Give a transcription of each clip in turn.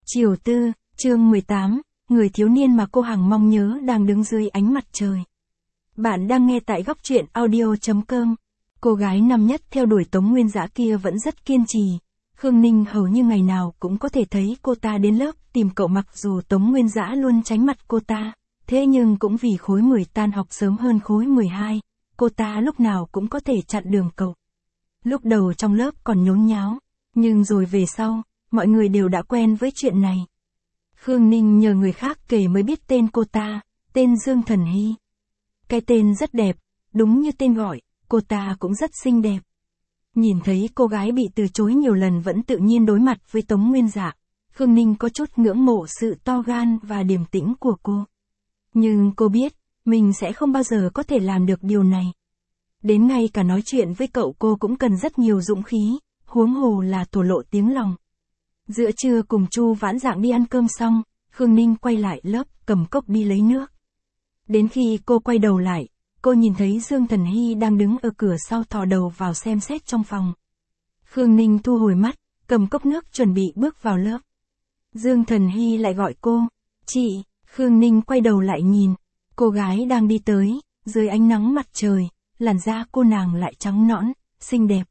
Chiều tư, chương 18, người thiếu niên mà cô hằng mong nhớ đang đứng dưới ánh mặt trời. Bạn đang nghe tại góc truyện audio.com. Cô gái năm nhất theo đuổi Tống Nguyên Dã kia vẫn rất kiên trì. Khương Ninh hầu như ngày nào cũng có thể thấy cô ta đến lớp tìm cậu, mặc dù Tống Nguyên Dã luôn tránh mặt cô ta. Thế nhưng cũng vì khối 10 tan học sớm hơn khối 12, cô ta lúc nào cũng có thể chặn đường cậu. Lúc đầu trong lớp còn nhốn nháo, nhưng rồi về sau, mọi người đều đã quen với chuyện này. Khương Ninh nhờ người khác kể mới biết tên cô ta, tên Dương Thần Hy. Cái tên rất đẹp, đúng như tên gọi, cô ta cũng rất xinh đẹp. Nhìn thấy cô gái bị từ chối nhiều lần vẫn tự nhiên đối mặt với Tống Nguyên Dã, Khương Ninh có chút ngưỡng mộ sự to gan và điềm tĩnh của cô. Nhưng cô biết, mình sẽ không bao giờ có thể làm được điều này. Đến ngay cả nói chuyện với cậu cô cũng cần rất nhiều dũng khí, huống hồ là thổ lộ tiếng lòng. Giữa trưa cùng Chu Vãn Dạng đi ăn cơm xong, Khương Ninh quay lại lớp, cầm cốc đi lấy nước. Đến khi cô quay đầu lại, cô nhìn thấy Dương Thần Hy đang đứng ở cửa sau thò đầu vào xem xét trong phòng. Khương Ninh thu hồi mắt, cầm cốc nước chuẩn bị bước vào lớp. Dương Thần Hy lại gọi cô, "Chị." Khương Ninh quay đầu lại nhìn, cô gái đang đi tới, dưới ánh nắng mặt trời, làn da cô nàng lại trắng nõn, xinh đẹp.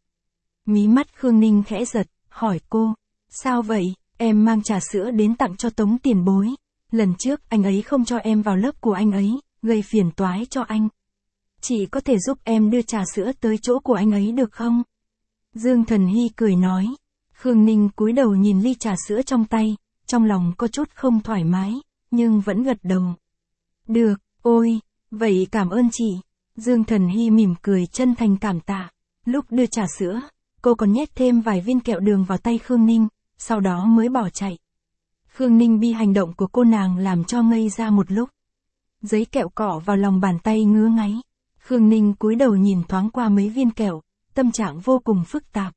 Mí mắt Khương Ninh khẽ giật, hỏi cô, "Sao vậy?" "Em mang trà sữa đến tặng cho Tống tiền bối. Lần trước anh ấy không cho em vào lớp của anh ấy, gây phiền toái cho anh. Chị có thể giúp em đưa trà sữa tới chỗ của anh ấy được không?" Dương Thần Hy cười nói. Khương Ninh cúi đầu nhìn ly trà sữa trong tay, trong lòng có chút không thoải mái, nhưng vẫn gật đầu. "Được, ôi, vậy cảm ơn chị." Dương Thần Hy mỉm cười chân thành cảm tạ. Lúc đưa trà sữa, cô còn nhét thêm vài viên kẹo đường vào tay Khương Ninh, sau đó mới bỏ chạy. Khương Ninh bị hành động của cô nàng làm cho ngây ra một lúc. Giấy kẹo cọ vào lòng bàn tay ngứa ngáy. Khương Ninh cúi đầu nhìn thoáng qua mấy viên kẹo, tâm trạng vô cùng phức tạp.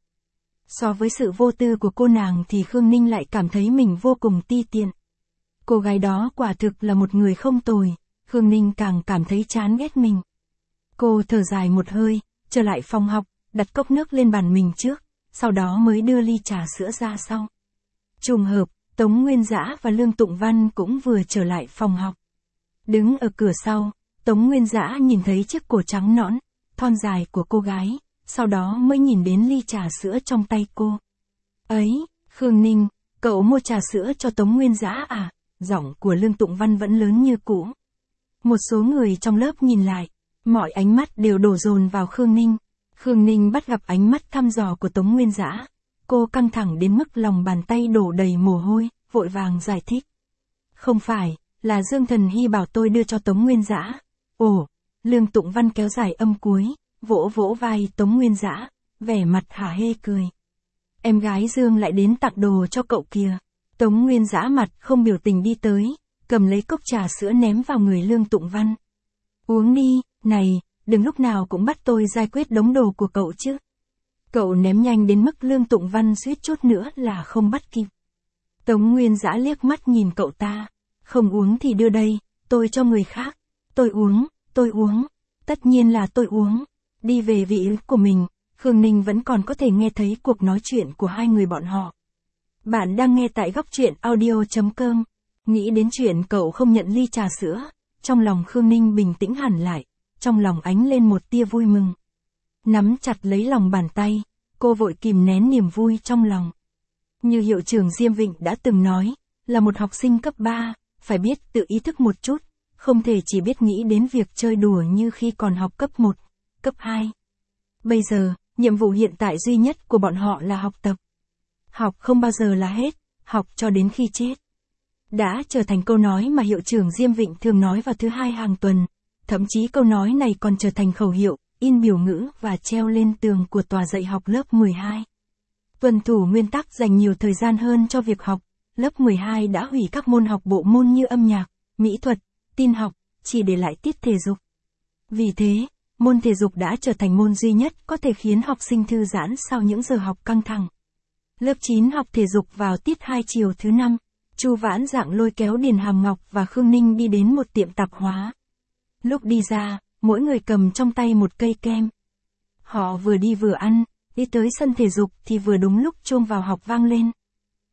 So với sự vô tư của cô nàng thì Khương Ninh lại cảm thấy mình vô cùng ti tiện. Cô gái đó quả thực là một người không tồi, Khương Ninh càng cảm thấy chán ghét mình. Cô thở dài một hơi, trở lại phòng học, đặt cốc nước lên bàn mình trước, sau đó mới đưa ly trà sữa ra sau. Trùng hợp, Tống Nguyên Dã và Lương Tụng Văn cũng vừa trở lại phòng học. Đứng ở cửa sau, Tống Nguyên Dã nhìn thấy chiếc cổ trắng nõn, thon dài của cô gái, sau đó mới nhìn đến ly trà sữa trong tay cô. "Ấy, Khương Ninh, cậu mua trà sữa cho Tống Nguyên Dã à?" Giọng của Lương Tụng Văn vẫn lớn như cũ. Một số người trong lớp nhìn lại, mọi ánh mắt đều đổ dồn vào Khương Ninh. Khương Ninh bắt gặp ánh mắt thăm dò của Tống Nguyên Dã. Cô căng thẳng đến mức lòng bàn tay đổ đầy mồ hôi, vội vàng giải thích. "Không phải, là Dương Thần Hy bảo tôi đưa cho Tống Nguyên Dã." "Ồ." Lương Tụng Văn kéo dài âm cuối, vỗ vỗ vai Tống Nguyên Dã, vẻ mặt hả hê cười. "Em gái Dương lại đến tặng đồ cho cậu kìa." Tống Nguyên Dã mặt không biểu tình đi tới, cầm lấy cốc trà sữa ném vào người Lương Tụng Văn. "Uống đi, này, đừng lúc nào cũng bắt tôi giải quyết đống đồ của cậu chứ." Cậu ném nhanh đến mức Lương Tụng Văn suýt chút nữa là không bắt kịp. Tống Nguyên Dã liếc mắt nhìn cậu ta. "Không uống thì đưa đây, tôi cho người khác." Tôi uống, tất nhiên là tôi uống." Đi về vị của mình, Khương Ninh vẫn còn có thể nghe thấy cuộc nói chuyện của hai người bọn họ. Bạn đang nghe tại góc truyện audio.com. Nghĩ đến chuyện cậu không nhận ly trà sữa, trong lòng Khương Ninh bình tĩnh hẳn lại, trong lòng ánh lên một tia vui mừng. Nắm chặt lấy lòng bàn tay, cô vội kìm nén niềm vui trong lòng. Như hiệu trưởng Diêm Vịnh đã từng nói, là một học sinh cấp 3, phải biết tự ý thức một chút, không thể chỉ biết nghĩ đến việc chơi đùa như khi còn học cấp 1, cấp 2. Bây giờ, nhiệm vụ hiện tại duy nhất của bọn họ là học tập. Học không bao giờ là hết, học cho đến khi chết. Đã trở thành câu nói mà hiệu trưởng Diêm Vịnh thường nói vào thứ hai hàng tuần, thậm chí câu nói này còn trở thành khẩu hiệu, in biểu ngữ và treo lên tường của tòa dạy học lớp 12. Tuân thủ nguyên tắc dành nhiều thời gian hơn cho việc học, lớp 12 đã hủy các môn học bộ môn như âm nhạc, mỹ thuật, tin học, chỉ để lại tiết thể dục. Vì thế, môn thể dục đã trở thành môn duy nhất có thể khiến học sinh thư giãn sau những giờ học căng thẳng. Lớp 9 học thể dục vào tiết 2 chiều thứ 5. Chu Vãn Dạng lôi kéo Điền Hàm Ngọc và Khương Ninh đi đến một tiệm tạp hóa. Lúc đi ra, mỗi người cầm trong tay một cây kem. Họ vừa đi vừa ăn, đi tới sân thể dục thì vừa đúng lúc chuông vào học vang lên.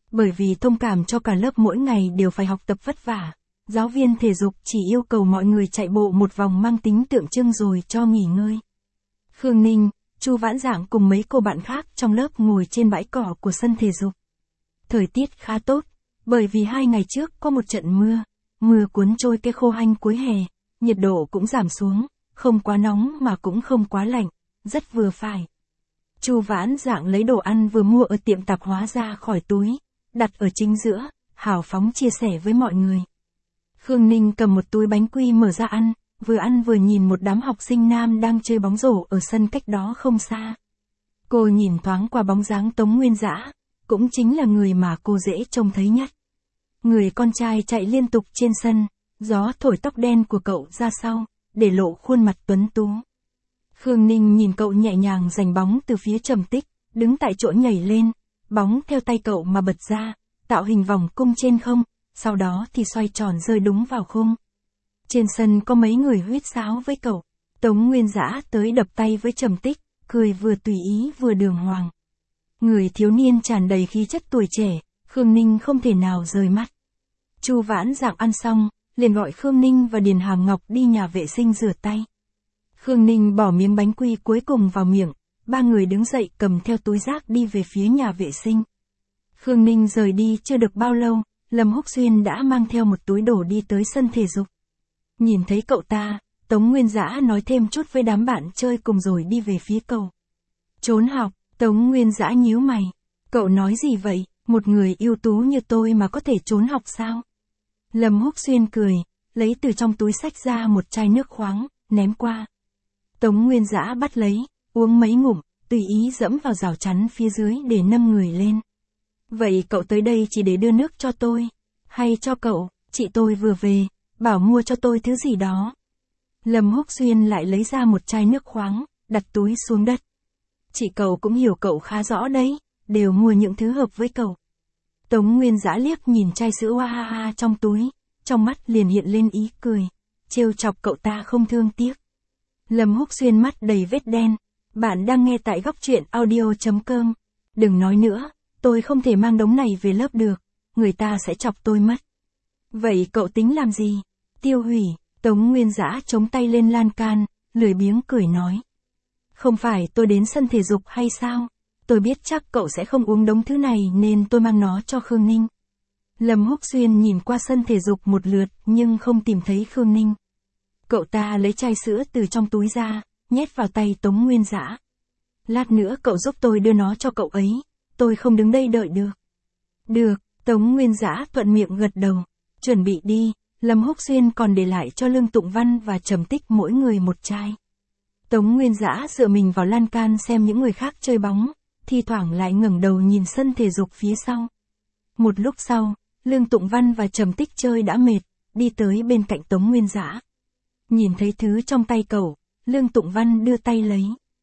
Bởi vì thông cảm cho cả lớp mỗi ngày đều phải học tập vất vả, giáo viên thể dục chỉ yêu cầu mọi người chạy bộ một vòng mang tính tượng trưng rồi cho nghỉ ngơi. Khương Ninh, Chu Vãn Dạng cùng mấy cô bạn khác trong lớp ngồi trên bãi cỏ của sân thể dục. Thời tiết khá tốt, bởi vì 2 ngày trước có một trận mưa cuốn trôi cây khô hanh cuối hè, nhiệt độ cũng giảm xuống, không quá nóng mà cũng không quá lạnh, rất vừa phải. Chu Vãn Dạng lấy đồ ăn vừa mua ở tiệm tạp hóa ra khỏi túi, đặt ở chính giữa, hào phóng chia sẻ với mọi người. Khương Ninh cầm một túi bánh quy mở ra ăn vừa nhìn một đám học sinh nam đang chơi bóng rổ ở sân cách đó không xa. Cô nhìn thoáng qua bóng dáng Tống Nguyên Dã, cũng chính là người mà cô dễ trông thấy nhất. Người con trai chạy liên tục trên sân, gió thổi tóc đen của cậu ra sau, để lộ khuôn mặt tuấn tú. Khương Ninh nhìn cậu nhẹ nhàng giành bóng từ phía Trầm Tích, đứng tại chỗ nhảy lên, bóng theo tay cậu mà bật ra, tạo hình vòng cung trên không, sau đó thì xoay tròn rơi đúng vào khung. Trên sân có mấy người huýt sáo với cậu, Tống Nguyên Dã tới đập tay với Trầm Tích, cười vừa tùy ý vừa đường hoàng. Người thiếu niên tràn đầy khí chất tuổi trẻ, Khương Ninh không thể nào rời mắt. Chu Vãn Dạng ăn xong, liền gọi Khương Ninh và Điền Hàm Ngọc đi nhà vệ sinh rửa tay. Khương Ninh bỏ miếng bánh quy cuối cùng vào miệng, 3 người đứng dậy cầm theo túi rác đi về phía nhà vệ sinh. Khương Ninh rời đi chưa được bao lâu, Lâm Húc Xuyên đã mang theo một túi đồ đi tới sân thể dục. Nhìn thấy cậu ta, Tống Nguyên Dã nói thêm chút với đám bạn chơi cùng rồi đi về phía cậu. Trốn học, Tống Nguyên Dã nhíu mày. Cậu nói gì vậy, một người ưu tú như tôi mà có thể trốn học sao? Lâm Húc Xuyên cười, lấy từ trong túi xách ra một chai nước khoáng, ném qua. Tống Nguyên Dã bắt lấy, uống mấy ngụm, tùy ý dẫm vào rào chắn phía dưới để nâng người lên. Vậy cậu tới đây chỉ để đưa nước cho tôi, hay cho cậu, chị tôi vừa về, bảo mua cho tôi thứ gì đó. Lâm Húc Xuyên lại lấy ra một chai nước khoáng, đặt túi xuống đất. Chị cậu cũng hiểu cậu khá rõ đấy, đều mua những thứ hợp với cậu. Tống Nguyên Dã liếc nhìn chai sữa Wahaha trong túi, trong mắt liền hiện lên ý cười, trêu chọc cậu ta không thương tiếc. Lâm Húc Xuyên mắt đầy vết đen, bạn đang nghe tại góc truyện audio.com. Đừng nói nữa, tôi không thể mang đống này về lớp được, người ta sẽ chọc tôi mất. Vậy cậu tính làm gì? Tiêu hủy, Tống Nguyên Dã chống tay lên lan can, lười biếng cười nói. Không phải tôi đến sân thể dục hay sao? Tôi biết chắc cậu sẽ không uống đống thứ này nên tôi mang nó cho Khương Ninh. Lâm Húc Xuyên nhìn qua sân thể dục một lượt nhưng không tìm thấy Khương Ninh. Cậu ta lấy chai sữa từ trong túi ra, nhét vào tay Tống Nguyên Dã. Lát nữa cậu giúp tôi đưa nó cho cậu ấy, tôi không đứng đây đợi được. Được, Tống Nguyên Dã thuận miệng gật đầu, chuẩn bị đi. Lâm Húc Xuyên còn để lại cho Lương Tụng Văn và Trầm Tích mỗi người một chai. Tống Nguyên Dã dựa mình vào lan can xem những người khác chơi bóng, thi thoảng lại ngẩng đầu nhìn sân thể dục phía sau. Một lúc sau, Lương Tụng Văn và Trầm Tích chơi đã mệt, đi tới bên cạnh Tống Nguyên Dã. Nhìn thấy thứ trong tay cậu, Lương Tụng Văn đưa tay lấy.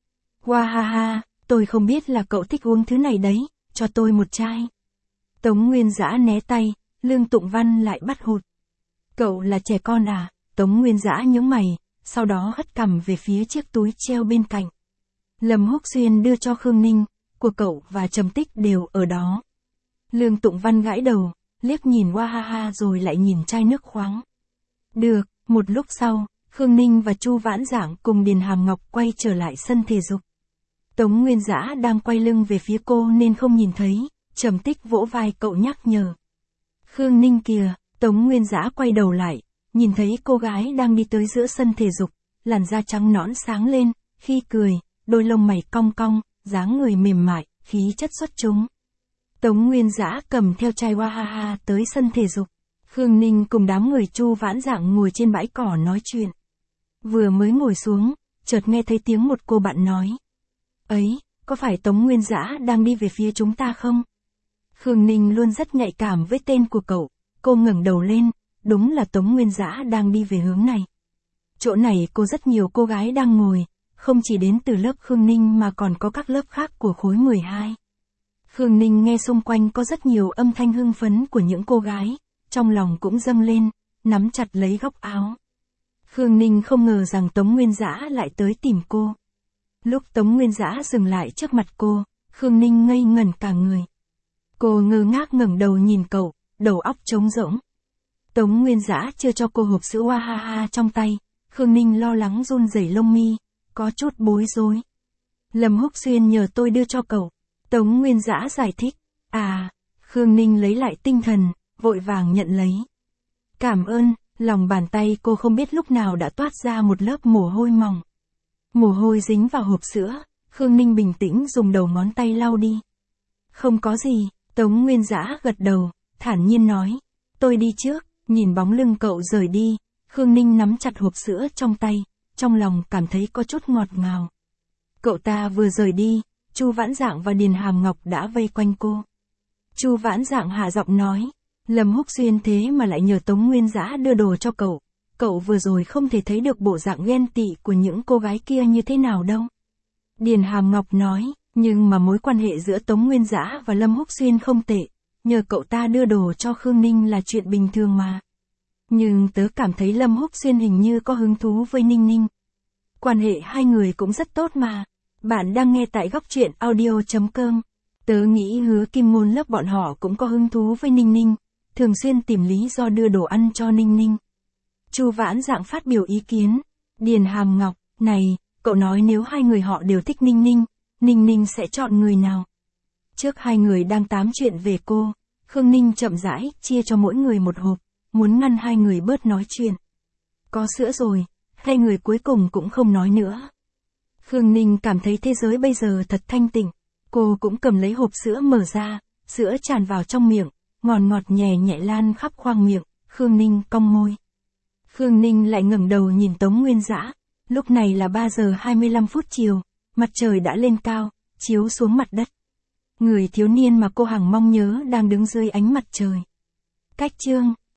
Wahaha, tôi không biết là cậu thích uống thứ này đấy, cho tôi một chai. Tống Nguyên Dã né tay, Lương Tụng Văn lại bắt hụt. Cậu là trẻ con à? Tống Nguyên Dã nhướng mày, sau đó hất cằm về phía chiếc túi treo bên cạnh. Lâm Húc Xuyên đưa cho Khương Ninh, của cậu và Trầm Tích đều ở đó. Lương Tụng Văn gãi đầu, liếc nhìn Wahaha rồi lại nhìn chai nước khoáng. Được, một lúc sau, Khương Ninh và Chu Vãn Dạng cùng Điền Hàm Ngọc quay trở lại sân thể dục. Tống Nguyên Dã đang quay lưng về phía cô nên không nhìn thấy, Trầm Tích vỗ vai cậu nhắc nhở. Khương Ninh kìa, Tống Nguyên Dã quay đầu lại, nhìn thấy cô gái đang đi tới giữa sân thể dục, làn da trắng nõn sáng lên, khi cười, đôi lông mày cong cong, dáng người mềm mại, khí chất xuất chúng. Tống Nguyên Dã cầm theo chai Wahaha tới sân thể dục. Khương Ninh cùng đám người Chu Vãn Dạng ngồi trên bãi cỏ nói chuyện. Vừa mới ngồi xuống, chợt nghe thấy tiếng một cô bạn nói. Ấy, có phải Tống Nguyên Dã đang đi về phía chúng ta không? Khương Ninh luôn rất nhạy cảm với tên của cậu, cô ngẩng đầu lên, đúng là Tống Nguyên Dã đang đi về hướng này. Chỗ này có rất nhiều cô gái đang ngồi, không chỉ đến từ lớp Khương Ninh mà còn có các lớp khác của khối 12. Khương Ninh nghe xung quanh có rất nhiều âm thanh hưng phấn của những cô gái, trong lòng cũng dâng lên, nắm chặt lấy góc áo. Khương Ninh không ngờ rằng Tống Nguyên Dã lại tới tìm cô. Lúc Tống Nguyên Dã dừng lại trước mặt cô, Khương Ninh ngây ngẩn cả người. Cô ngơ ngác ngẩng đầu nhìn cậu, đầu óc trống rỗng. Tống Nguyên Dã chưa cho cô hộp sữa Wahaha trong tay, Khương Ninh lo lắng run rẩy lông mi, có chút bối rối. Lâm Húc Xuyên nhờ tôi đưa cho cậu. Tống Nguyên Dã giải thích. À, Khương Ninh lấy lại tinh thần, vội vàng nhận lấy. Cảm ơn, lòng bàn tay cô không biết lúc nào đã toát ra một lớp mồ hôi mỏng. Mồ hôi dính vào hộp sữa, Khương Ninh bình tĩnh dùng đầu ngón tay lau đi. Không có gì, Tống Nguyên Dã gật đầu, thản nhiên nói. Tôi đi trước, nhìn bóng lưng cậu rời đi, Khương Ninh nắm chặt hộp sữa trong tay, trong lòng cảm thấy có chút ngọt ngào. Cậu ta vừa rời đi, Chu Vãn Dạng và Điền Hàm Ngọc đã vây quanh cô. Chu Vãn Dạng hạ giọng nói, Lâm Húc Xuyên thế mà lại nhờ Tống Nguyên Dã đưa đồ cho cậu. Cậu vừa rồi không thể thấy được bộ dạng ghen tị của những cô gái kia như thế nào đâu. Điền Hàm Ngọc nói, nhưng mà mối quan hệ giữa Tống Nguyên Dã và Lâm Húc Xuyên không tệ, nhờ cậu ta đưa đồ cho Khương Ninh là chuyện bình thường mà. Nhưng tớ cảm thấy Lâm Húc Xuyên hình như có hứng thú với Ninh Ninh. Quan hệ hai người cũng rất tốt mà. Bạn đang nghe tại góc truyện audio.com. Tớ nghĩ Hứa Kim Ngôn lớp bọn họ cũng có hứng thú với Ninh Ninh, thường xuyên tìm lý do đưa đồ ăn cho Ninh Ninh. Chu Vãn Dạng phát biểu ý kiến. Điền Hàm Ngọc, này, cậu nói nếu hai người họ đều thích Ninh Ninh, Ninh Ninh sẽ chọn người nào? Trước hai người đang tám chuyện về cô, Khương Ninh chậm rãi chia cho mỗi người một hộp, muốn ngăn hai người bớt nói chuyện. Có sữa rồi, hai người cuối cùng cũng không nói nữa. Khương Ninh cảm thấy thế giới bây giờ thật thanh tịnh. Cô cũng cầm lấy hộp sữa mở ra, sữa tràn vào trong miệng, ngọt ngọt nhẹ nhẹ lan khắp khoang miệng, Khương Ninh cong môi. Khương Ninh lại ngẩng đầu nhìn Tống Nguyên Dã. Lúc này là 3 giờ 25 phút chiều, mặt trời đã lên cao, chiếu xuống mặt đất. Người thiếu niên mà cô hằng mong nhớ đang đứng dưới ánh mặt trời. Cách chương